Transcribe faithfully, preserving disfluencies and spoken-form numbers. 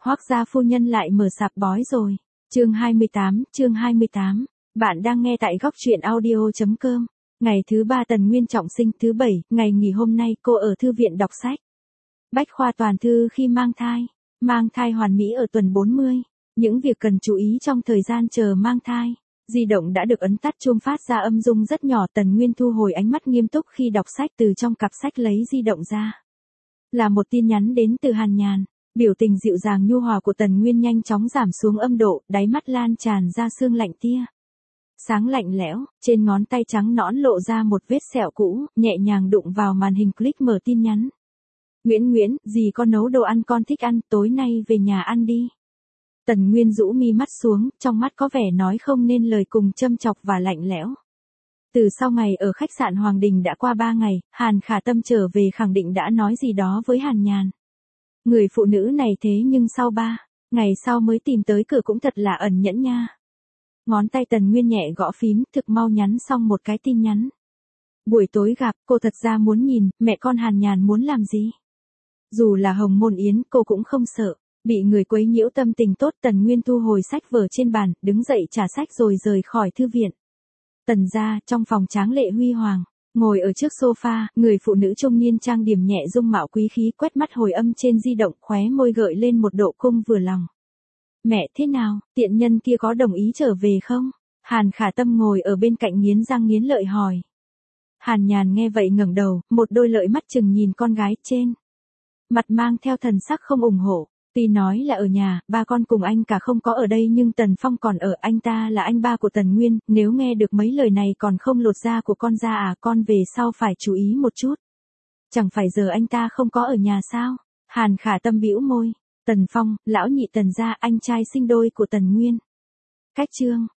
Hoác gia phu nhân lại mở sạp bói rồi. Chương hai mươi tám, chương hai mươi tám. Bạn đang nghe tại góc truyện audio chấm com. Ngày thứ ba Tần Nguyên trọng sinh, thứ bảy, ngày nghỉ hôm nay cô ở thư viện đọc sách. Bách khoa toàn thư khi mang thai. Mang thai hoàn mỹ ở tuần bốn mươi. Những việc cần chú ý trong thời gian chờ mang thai. Di động đã được ấn tắt chuông phát ra âm dung rất nhỏ. Tần Nguyên thu hồi ánh mắt nghiêm túc khi đọc sách, từ trong cặp sách lấy di động ra. Là một tin nhắn đến từ Hàn Nhàn. Biểu tình dịu dàng nhu hòa của Tần Nguyên nhanh chóng giảm xuống âm độ, đáy mắt lan tràn ra sương lạnh tia. Sáng lạnh lẽo, trên ngón tay trắng nõn lộ ra một vết sẹo cũ, nhẹ nhàng đụng vào màn hình click mở tin nhắn. Nguyễn Nguyễn, dì con nấu đồ ăn con thích ăn, tối nay về nhà ăn đi. Tần Nguyên rũ mi mắt xuống, trong mắt có vẻ nói không nên lời cùng châm chọc và lạnh lẽo. Từ sau ngày ở khách sạn Hoàng Đình đã qua ba ngày, Hàn Khả Tâm trở về khẳng định đã nói gì đó với Hàn Nhàn. Người phụ nữ này thế nhưng sau ba ngày sau mới tìm tới cửa cũng thật là ẩn nhẫn nha. Ngón tay Tần Nguyên nhẹ gõ phím, thực mau nhắn xong một cái tin nhắn. Buổi tối gặp, cô thật ra muốn nhìn, mẹ con Hàn Nhàn muốn làm gì. Dù là hồng môn yến, cô cũng không sợ. Bị người quấy nhiễu tâm tình tốt, Tần Nguyên thu hồi sách vở trên bàn, đứng dậy trả sách rồi rời khỏi thư viện. Tần gia, trong phòng tráng lệ huy hoàng. Ngồi ở trước sofa, người phụ nữ trung niên trang điểm nhẹ dung mạo quý khí, quét mắt hồi âm trên di động, khóe môi gợi lên một độ cung vừa lòng. Mẹ thế nào, tiện nhân kia có đồng ý trở về không? Hàn Khả Tâm ngồi ở bên cạnh nghiến răng nghiến lợi hỏi. Hàn Nhàn nghe vậy ngẩng đầu, một đôi lợi mắt chừng nhìn con gái trên. Mặt mang theo thần sắc không ủng hộ. Tuy nói là ở nhà, ba con cùng anh cả không có ở đây nhưng Tần Phong còn ở, anh ta là anh ba của Tần Nguyên, nếu nghe được mấy lời này còn không lột da của con ra à, con về sau phải chú ý một chút. Chẳng phải giờ anh ta không có ở nhà sao? Hàn Khả Tâm bĩu môi. Tần Phong, lão nhị Tần gia, anh trai sinh đôi của Tần Nguyên. Cách chương,